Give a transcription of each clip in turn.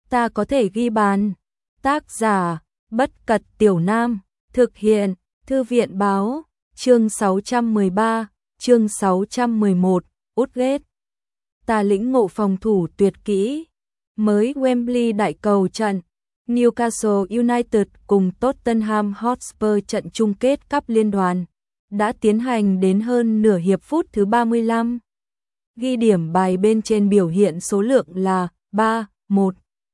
ta có thể ghi bàn. Tác giả, Bất Cật Tiểu Nam, thực hiện, Thư viện Báo, chương 613, chương 611, Woodgate. Ta lĩnh ngộ phòng thủ tuyệt kỹ. Mới Wembley đại cầu trận, Newcastle United cùng Tottenham Hotspur trận chung kết cúp liên đoàn đã tiến hành đến hơn nửa hiệp phút thứ 35. Ghi điểm bài bên trên biểu hiện số lượng là 3-1.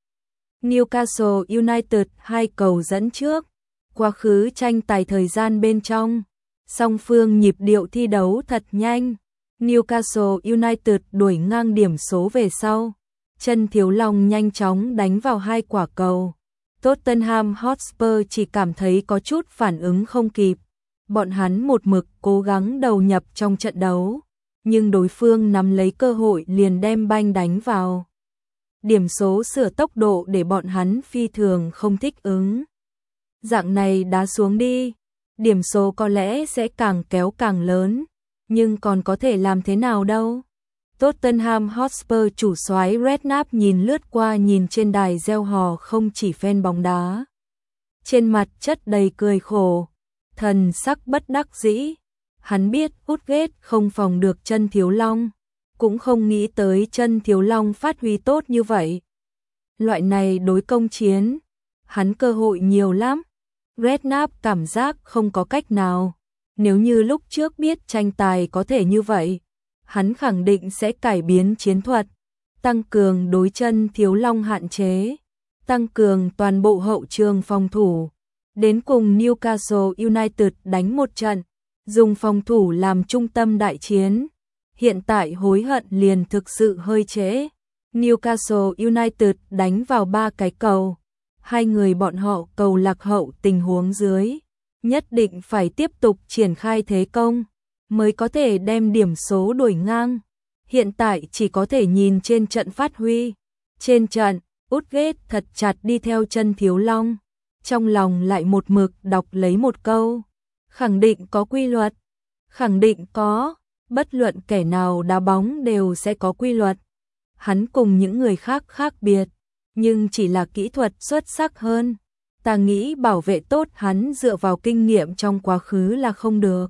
Newcastle United 2 cầu dẫn trước. Quá khứ tranh tài thời gian bên trong, song phương nhịp điệu thi đấu thật nhanh. Newcastle United đuổi ngang điểm số về sau. Chân Thiếu Long nhanh chóng đánh vào 2 quả cầu. Tottenham Hotspur chỉ cảm thấy có chút phản ứng không kịp. Bọn hắn một mực cố gắng đầu nhập trong trận đấu, nhưng đối phương nắm lấy cơ hội liền đem banh đánh vào. Điểm số sửa tốc độ để bọn hắn phi thường không thích ứng. Dạng này đá xuống đi, điểm số có lẽ sẽ càng kéo càng lớn, nhưng còn có thể làm thế nào đâu. Tottenham Hotspur chủ soái Redknapp nhìn lướt qua nhìn trên đài reo hò không chỉ fan bóng đá. Trên mặt chất đầy cười khổ, thần sắc bất đắc dĩ. Hắn biết Woodgate không phòng được Chân Thiếu Long, cũng không nghĩ tới Chân Thiếu Long phát huy tốt như vậy. Loại này đối công chiến, hắn cơ hội nhiều lắm. Redknapp cảm giác không có cách nào. Nếu như lúc trước biết tranh tài có thể như vậy, hắn khẳng định sẽ cải biến chiến thuật, tăng cường đối Chân Thiếu Long hạn chế, tăng cường toàn bộ hậu trường phòng thủ, đến cùng Newcastle United đánh một trận, dùng phòng thủ làm trung tâm đại chiến. Hiện tại hối hận liền thực sự hơi trễ. Newcastle United đánh vào 3 cái cầu. Hai người bọn họ cầu lạc hậu tình huống dưới, nhất định phải tiếp tục triển khai thế công mới có thể đem điểm số đuổi ngang. Hiện tại chỉ có thể nhìn trên trận phát huy. Trên trận, Woodgate thật chặt đi theo Chân Thiếu Long, trong lòng lại một mực đọc lấy một câu: khẳng định có quy luật, khẳng định có, bất luận kẻ nào đá bóng đều sẽ có quy luật. Hắn cùng những người khác khác biệt, nhưng chỉ là kỹ thuật xuất sắc hơn. Ta nghĩ bảo vệ tốt hắn dựa vào kinh nghiệm trong quá khứ là không được.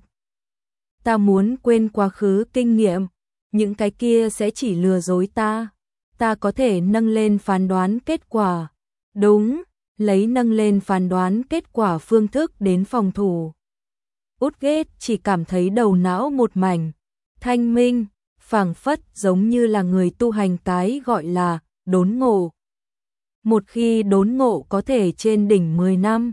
Ta muốn quên quá khứ kinh nghiệm, những cái kia sẽ chỉ lừa dối ta. Ta có thể nâng lên phán đoán kết quả. Đúng, lấy nâng lên phán đoán kết quả phương thức đến phòng thủ. Woodgate chỉ cảm thấy đầu não một mảnh thanh minh, phảng phất giống như là người tu hành cái gọi là đốn ngộ. Một khi đốn ngộ có thể trên đỉnh 10 năm,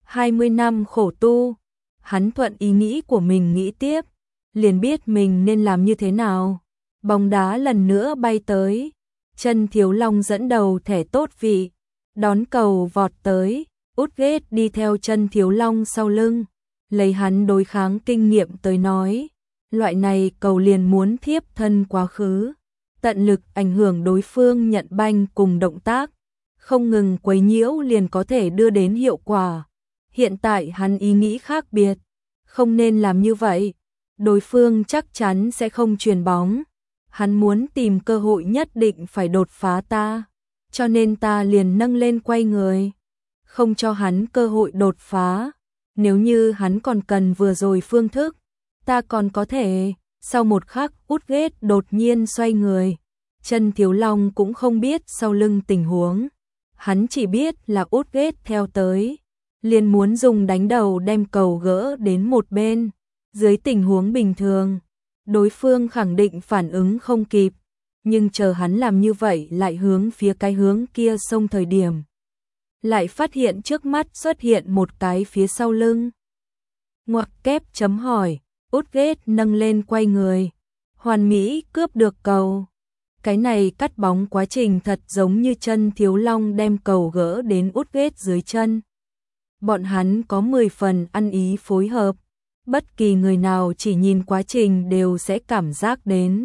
20 năm khổ tu, hắn thuận ý nghĩ của mình nghĩ tiếp, liền biết mình nên làm như thế nào. Bóng đá lần nữa bay tới, Chân Thiếu Long dẫn đầu thẻ tốt vị, đón cầu vọt tới, Woodgate đi theo Chân Thiếu Long sau lưng, lấy hắn đối kháng kinh nghiệm tới nói, loại này cầu liền muốn thiếp thân quá khứ, tận lực ảnh hưởng đối phương nhận banh cùng động tác, không ngừng quấy nhiễu liền có thể đưa đến hiệu quả. Hiện tại hắn ý nghĩ khác biệt, không nên làm như vậy, đối phương chắc chắn sẽ không chuyền bóng. Hắn muốn tìm cơ hội nhất định phải đột phá ta, cho nên ta liền nâng lên quay người, không cho hắn cơ hội đột phá. Nếu như hắn còn cần vừa rồi phương thức, ta còn có thể. Sau một khắc, Woodgate đột nhiên xoay người. Chân Thiếu Long cũng không biết sau lưng tình huống, hắn chỉ biết là Woodgate theo tới, liền muốn dùng đánh đầu đem cầu gỡ đến một bên. Dưới tình huống bình thường, đối phương khẳng định phản ứng không kịp, nhưng chờ hắn làm như vậy lại hướng phía cái hướng kia xông thời điểm, lại phát hiện trước mắt xuất hiện một cái phía sau lưng. Ngoặc kép chấm hỏi, Woodgate nâng lên quay người, hoàn mỹ cướp được cầu. Cái này cắt bóng quá trình thật giống như Chân Thiếu Long đem cầu gỡ đến Woodgate dưới chân. Bọn hắn có 10 phần ăn ý phối hợp, bất kỳ người nào chỉ nhìn quá trình đều sẽ cảm giác đến.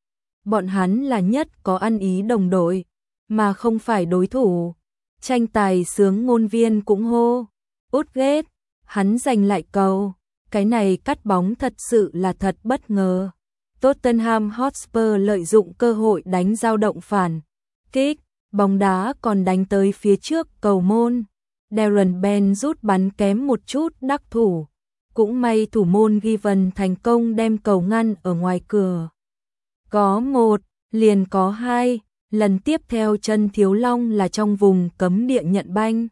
Bọn hắn là nhất có ăn ý đồng đội, mà không phải đối thủ. Tranh tài sướng ngôn viên cũng hô, Woodgate, hắn giành lại cầu. Cái này cắt bóng thật sự là thật bất ngờ. Tottenham Hotspur lợi dụng cơ hội đánh dao động phản kích, bóng đá còn đánh tới phía trước cầu môn. Darren Bent rút bắn kém một chút đắc thủ. Cũng may thủ môn Given thành công đem cầu ngăn ở ngoài cửa. Có một, liền có hai, lần tiếp theo chân Thiếu Long là trong vùng cấm địa nhận banh.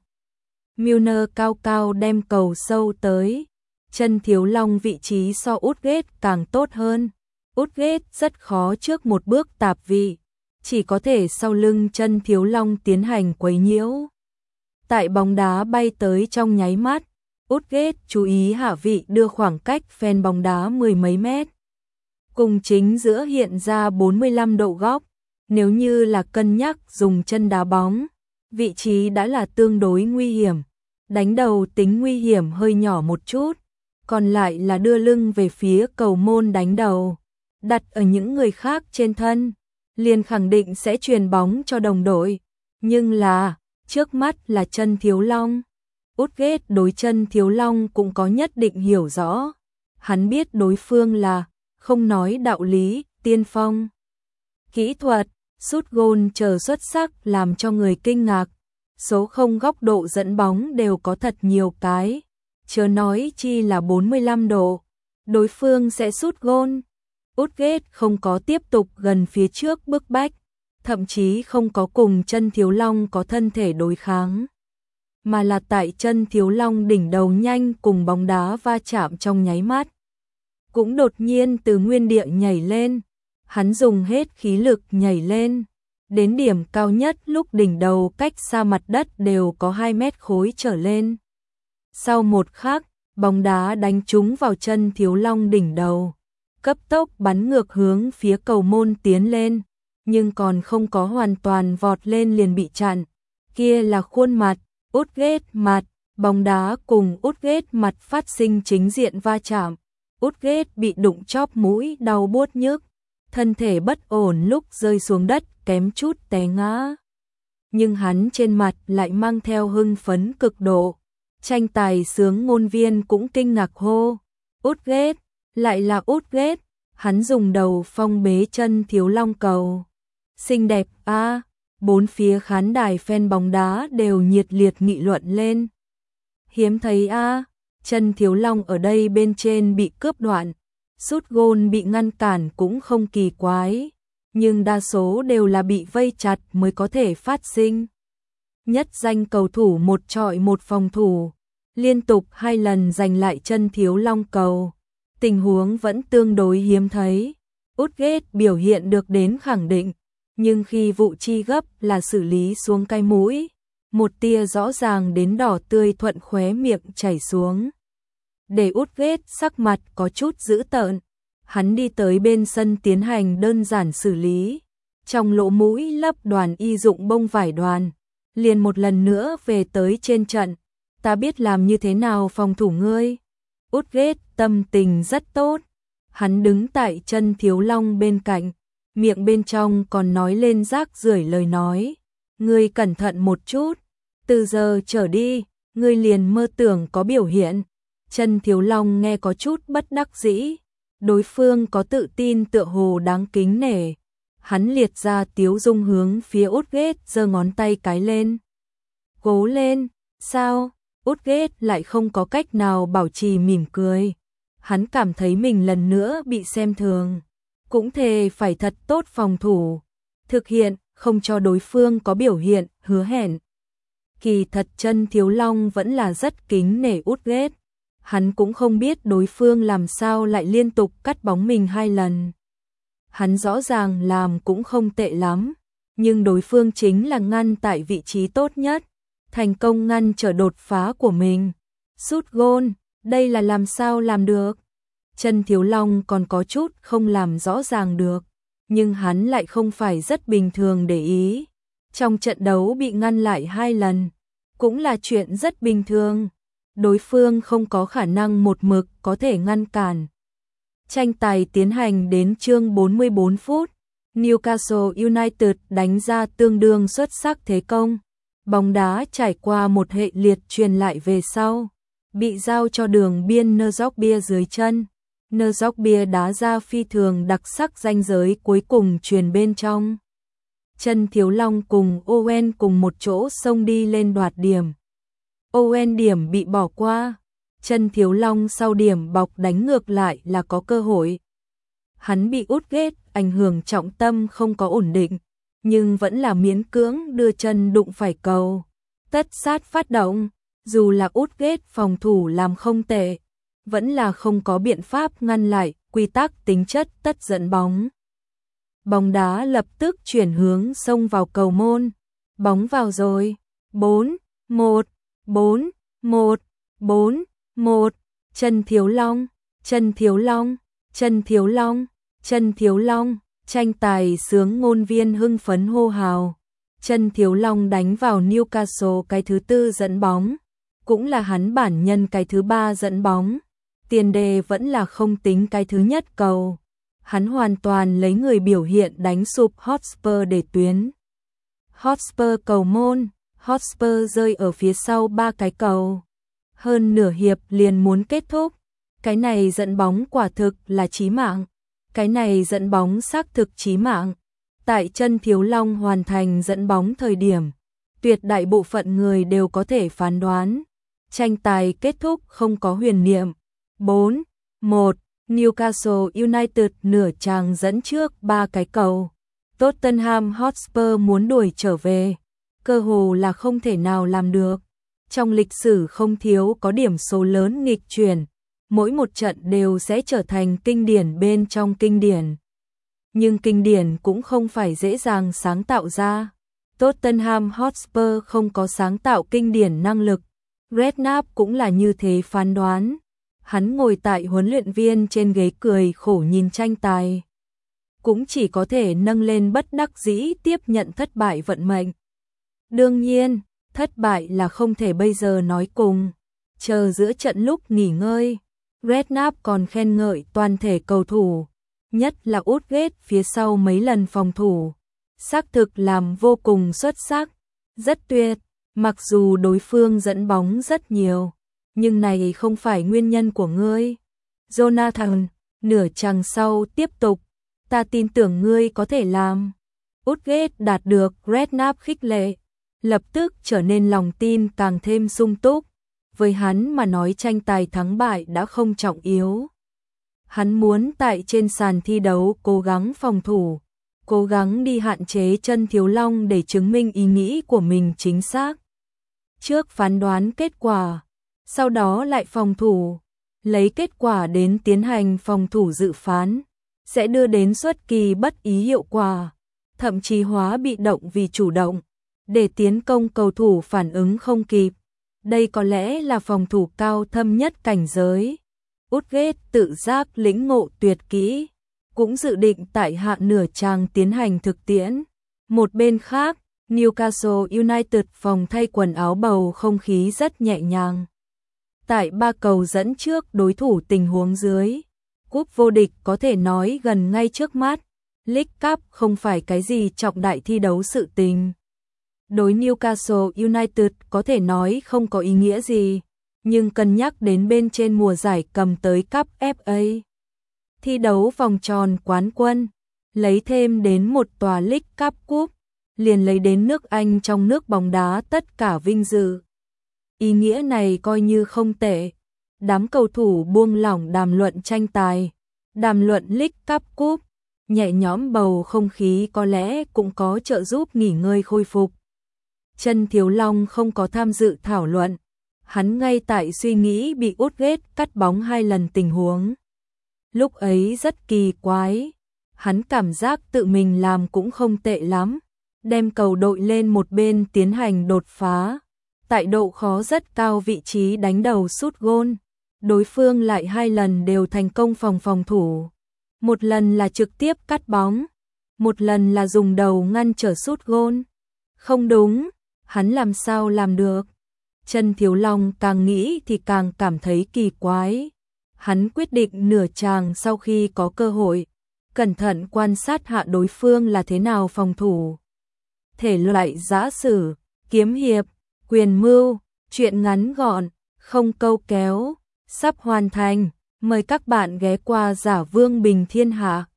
Milner cao cao đem cầu sâu tới. Chân Thiếu Long vị trí so Woodgate càng tốt hơn. Woodgate rất khó trước một bước tạp vị, chỉ có thể sau lưng chân Thiếu Long tiến hành quấy nhiễu. Tại bóng đá bay tới trong nháy mắt, Woodgate chú ý hạ vị đưa khoảng cách phen bóng đá mười mấy mét. Cùng chính giữa hiện ra 45 độ góc, nếu như là cân nhắc dùng chân đá bóng, vị trí đã là tương đối nguy hiểm. Đánh đầu tính nguy hiểm hơi nhỏ một chút, còn lại là đưa lưng về phía cầu môn đánh đầu. Đặt ở những người khác trên thân, liền khẳng định sẽ truyền bóng cho đồng đội. Nhưng là, trước mắt là chân Thiếu Long. Woodgate đối chân Thiếu Long cũng có nhất định hiểu rõ. Hắn biết đối phương là, không nói đạo lý, tiên phong. Kỹ thuật, sút gôn chờ xuất sắc làm cho người kinh ngạc. Số không góc độ dẫn bóng đều có thật nhiều cái. Chớ nói chi là 45 độ. Đối phương sẽ sút gôn. Woodgate không có tiếp tục gần phía trước bức bách, thậm chí không có cùng chân Thiếu Long có thân thể đối kháng, mà là tại chân Thiếu Long đỉnh đầu nhanh cùng bóng đá va chạm trong nháy mắt. Cũng đột nhiên từ nguyên địa nhảy lên, hắn dùng hết khí lực nhảy lên, đến điểm cao nhất lúc đỉnh đầu cách xa mặt đất đều có 2 mét khối trở lên. Sau một khắc, bóng đá đánh trúng vào chân Thiếu Long đỉnh đầu, cấp tốc bắn ngược hướng phía cầu môn tiến lên, nhưng còn không có hoàn toàn vọt lên liền bị chặn. Kia là khuôn mặt, Woodgate mặt, bóng đá cùng Woodgate mặt phát sinh chính diện va chạm. Woodgate bị đụng chóp mũi đau buốt nhức, thân thể bất ổn lúc rơi xuống đất kém chút té ngã. Nhưng hắn trên mặt lại mang theo hưng phấn cực độ. Tranh tài sướng ngôn viên cũng kinh ngạc hô. Woodgate, lại là Woodgate, hắn dùng đầu phong bế chân Thiếu Long cầu. Xinh đẹp a. Bốn phía khán đài fan bóng đá đều nhiệt liệt nghị luận lên. Hiếm thấy a, chân Thiếu Long ở đây bên trên bị cướp đoạn, sút gôn bị ngăn cản cũng không kỳ quái, nhưng đa số đều là bị vây chặt mới có thể phát sinh. Nhất danh cầu thủ một chọi một phòng thủ, liên tục 2 lần giành lại chân Thiếu Long cầu. Tình huống vẫn tương đối hiếm thấy. Woodgate biểu hiện được đến khẳng định, nhưng khi vụ chi gấp là xử lý xuống cái mũi, một tia rõ ràng đến đỏ tươi thuận khóe miệng chảy xuống. Để Woodgate sắc mặt có chút dữ tợn, hắn đi tới bên sân tiến hành đơn giản xử lý. Trong lỗ mũi lấp đoàn y dụng bông vải đoàn, liền một lần nữa về tới trên trận. Ta biết làm như thế nào phòng thủ ngươi. Woodgate tâm tình rất tốt. Hắn đứng tại chân Thiếu Long bên cạnh, miệng bên trong còn nói lên rác rưởi lời nói. Ngươi cẩn thận một chút, từ giờ trở đi, ngươi liền mơ tưởng có biểu hiện. Chân Thiếu Long nghe có chút bất đắc dĩ. Đối phương có tự tin tựa hồ đáng kính nể. Hắn liệt ra tiếu dung hướng phía Woodgate giơ ngón tay cái lên. Cố lên, sao? Woodgate lại không có cách nào bảo trì mỉm cười. Hắn cảm thấy mình lần nữa bị xem thường. Cũng thề phải thật tốt phòng thủ. Thực hiện, không cho đối phương có biểu hiện, hứa hẹn. Kỳ thật chân Thiếu Long vẫn là rất kính nể Woodgate. Hắn cũng không biết đối phương làm sao lại liên tục cắt bóng mình 2 lần. Hắn rõ ràng làm cũng không tệ lắm, nhưng đối phương chính là ngăn tại vị trí tốt nhất, thành công ngăn trở đột phá của mình. Sút gôn, đây là làm sao làm được? Chân Thiếu Long còn có chút không làm rõ ràng được, nhưng hắn lại không phải rất bình thường để ý. Trong trận đấu bị ngăn lại 2 lần, cũng là chuyện rất bình thường. Đối phương không có khả năng một mực có thể ngăn cản. Tranh tài tiến hành đến chương 44 phút. Newcastle United đánh ra tương đương xuất sắc thế công. Bóng đá trải qua một hệ liệt truyền lại về sau, bị giao cho đường biên Nzogbia dưới chân. Nzogbia đá ra phi thường đặc sắc ranh giới cuối cùng truyền bên trong. Chân Thiếu Long cùng Owen cùng một chỗ xông đi lên đoạt điểm. Owen điểm bị bỏ qua, Chân Thiếu Long sau điểm bọc đánh ngược lại là có cơ hội. Hắn bị Woodgate ảnh hưởng trọng tâm không có ổn định, nhưng vẫn là miễn cưỡng đưa chân đụng phải cầu. Tất sát phát động, dù là Woodgate phòng thủ làm không tệ, vẫn là không có biện pháp ngăn lại quy tắc tính chất tất dẫn bóng. Bóng đá lập tức chuyển hướng xông vào cầu môn. Bóng vào rồi. 4-1, 4-1, 4-1. Chân Thiếu Long, Chân Thiếu Long, Chân Thiếu Long, Chân Thiếu Long. Tranh tài sướng ngôn viên hưng phấn hô hào. Chân Thiếu Long đánh vào Newcastle cái thứ 4 dẫn bóng, cũng là hắn bản nhân cái thứ 3 dẫn bóng. Tiền đề vẫn là không tính cái thứ nhất cầu. Hắn hoàn toàn lấy người biểu hiện đánh sụp Hotspur để tuyến. Hotspur cầu môn, Hotspur rơi ở phía sau 3 cái cầu. Hơn nửa hiệp liền muốn kết thúc. Cái này dẫn bóng quả thực là chí mạng. Cái này dẫn bóng xác thực chí mạng. Tại Chân Thiếu Long hoàn thành dẫn bóng thời điểm, tuyệt đại bộ phận người đều có thể phán đoán. Tranh tài kết thúc không có huyền niệm. 4-1, Newcastle United nửa chàng dẫn trước 3 cái cầu. Tottenham Hotspur muốn đuổi trở về, cơ hồ là không thể nào làm được. Trong lịch sử không thiếu có điểm số lớn nghịch chuyển, mỗi một trận đều sẽ trở thành kinh điển bên trong kinh điển. Nhưng kinh điển cũng không phải dễ dàng sáng tạo ra. Tottenham Hotspur không có sáng tạo kinh điển năng lực. Redknapp cũng là như thế phán đoán. Hắn ngồi tại huấn luyện viên trên ghế cười khổ nhìn tranh tài. Cũng chỉ có thể nâng lên bất đắc dĩ tiếp nhận thất bại vận mệnh. Đương nhiên, thất bại là không thể bây giờ nói cùng. Chờ giữa trận lúc nghỉ ngơi, Redknapp còn khen ngợi toàn thể cầu thủ, nhất là Woodgate phía sau mấy lần phòng thủ. Xác thực làm vô cùng xuất sắc, rất tuyệt, mặc dù đối phương dẫn bóng rất nhiều. Nhưng này không phải nguyên nhân của ngươi. Jonathan, nửa chặng sau tiếp tục. Ta tin tưởng ngươi có thể làm. Woodgate đạt được Redknapp khích lệ, lập tức trở nên lòng tin càng thêm sung túc. Với hắn mà nói tranh tài thắng bại đã không trọng yếu. Hắn muốn tại trên sàn thi đấu cố gắng phòng thủ, cố gắng đi hạn chế Chân Thiếu Long để chứng minh ý nghĩ của mình chính xác. Trước phán đoán kết quả, sau đó lại phòng thủ, lấy kết quả đến tiến hành phòng thủ dự phán, sẽ đưa đến xuất kỳ bất ý hiệu quả, thậm chí hóa bị động vì chủ động, để tiến công cầu thủ phản ứng không kịp. Đây có lẽ là phòng thủ cao thâm nhất cảnh giới. Woodgate tự giác lĩnh ngộ tuyệt kỹ, cũng dự định tại hạ nửa chàng tiến hành thực tiễn. Một bên khác, Newcastle United phòng thay quần áo bầu không khí rất nhẹ nhàng. Tại 3 cầu dẫn trước đối thủ tình huống dưới, cúp vô địch có thể nói gần ngay trước mắt. League Cup không phải cái gì trọng đại thi đấu sự tình. Đối Newcastle United có thể nói không có ý nghĩa gì, nhưng cân nhắc đến bên trên mùa giải cầm tới Cup FA. Thi đấu vòng tròn quán quân, lấy thêm đến một tòa League Cup Cup, liền lấy đến nước Anh trong nước bóng đá tất cả vinh dự. Ý nghĩa này coi như không tệ. Đám cầu thủ buông lỏng đàm luận tranh tài, đàm luận League Cup Cup, nhẹ nhõm bầu không khí có lẽ cũng có trợ giúp nghỉ ngơi khôi phục. Chân Thiếu Long không có tham dự thảo luận, hắn ngay tại suy nghĩ bị Woodgate cắt bóng 2 lần tình huống. Lúc ấy rất kỳ quái, hắn cảm giác tự mình làm cũng không tệ lắm, đem cầu đội lên một bên tiến hành đột phá. Tại độ khó rất cao vị trí đánh đầu sút gôn, đối phương lại 2 lần đều thành công phòng thủ. Một lần là trực tiếp cắt bóng, một lần là dùng đầu ngăn trở sút gôn. Không đúng, hắn làm sao làm được? Chân Thiếu Long càng nghĩ thì càng cảm thấy kỳ quái. Hắn quyết định nửa chàng sau khi có cơ hội, cẩn thận quan sát hạ đối phương là thế nào phòng thủ. Thể loại giã sử, kiếm hiệp, quyền mưu, truyện ngắn gọn, không câu kéo, sắp hoàn thành. Mời các bạn ghé qua Giả Vương Bình Thiên Hạ.